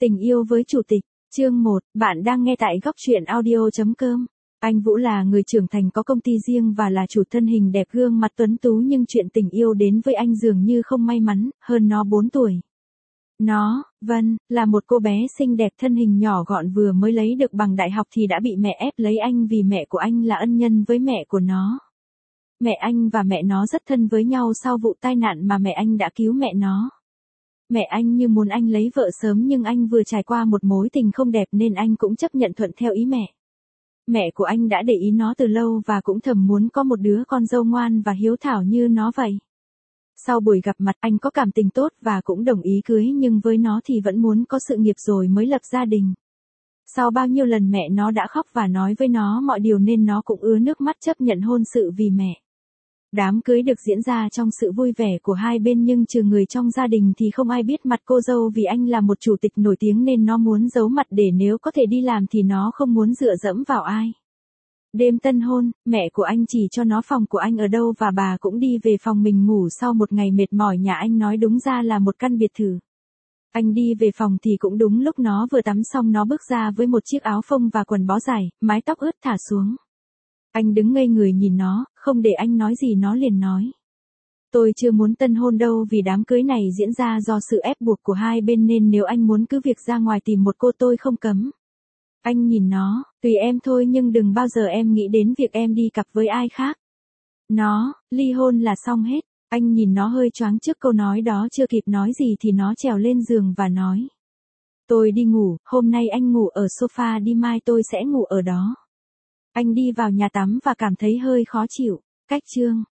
Tình yêu với chủ tịch, chương 1, bạn đang nghe tại góc truyện audio.com. Anh Vũ là người trưởng thành có công ty riêng và là chủ thân hình đẹp gương mặt tuấn tú, nhưng chuyện tình yêu đến với anh dường như không may mắn, hơn nó 4 tuổi. Nó, Vân, là một cô bé xinh đẹp thân hình nhỏ gọn vừa mới lấy được bằng đại học thì đã bị mẹ ép lấy anh vì mẹ của anh là ân nhân với mẹ của nó. Mẹ anh và mẹ nó rất thân với nhau sau vụ tai nạn mà mẹ anh đã cứu mẹ nó. Mẹ anh như muốn anh lấy vợ sớm, nhưng anh vừa trải qua một mối tình không đẹp nên anh cũng chấp nhận thuận theo ý mẹ. Mẹ của anh đã để ý nó từ lâu và cũng thầm muốn có một đứa con dâu ngoan và hiếu thảo như nó vậy. Sau buổi gặp mặt, anh có cảm tình tốt và cũng đồng ý cưới, nhưng với nó thì vẫn muốn có sự nghiệp rồi mới lập gia đình. Sau bao nhiêu lần mẹ nó đã khóc và nói với nó mọi điều nên nó cũng ứa nước mắt chấp nhận hôn sự vì mẹ. Đám cưới được diễn ra trong sự vui vẻ của hai bên, nhưng trừ người trong gia đình thì không ai biết mặt cô dâu, vì anh là một chủ tịch nổi tiếng nên nó muốn giấu mặt để nếu có thể đi làm thì nó không muốn dựa dẫm vào ai. Đêm tân hôn, mẹ của anh chỉ cho nó phòng của anh ở đâu và bà cũng đi về phòng mình ngủ sau một ngày mệt mỏi. Nhà anh nói đúng ra là một căn biệt thự. Anh đi về phòng thì cũng đúng lúc nó vừa tắm xong. Nó bước ra với một chiếc áo phông và quần bó dài, mái tóc ướt thả xuống. Anh đứng ngây người nhìn nó, không để anh nói gì nó liền nói: "Tôi chưa muốn tân hôn đâu, vì đám cưới này diễn ra do sự ép buộc của hai bên, nên nếu anh muốn cứ việc ra ngoài tìm một cô tôi không cấm." Anh nhìn nó: "Tùy em thôi, nhưng đừng bao giờ em nghĩ đến việc em đi cặp với ai khác." Nó: "Ly hôn là xong hết." Anh nhìn nó hơi choáng trước câu nói đó, chưa kịp nói gì thì nó trèo lên giường và nói: "Tôi đi ngủ, hôm nay anh ngủ ở sofa đi, mai tôi sẽ ngủ ở đó." Anh đi vào nhà tắm và cảm thấy hơi khó chịu. Cách chương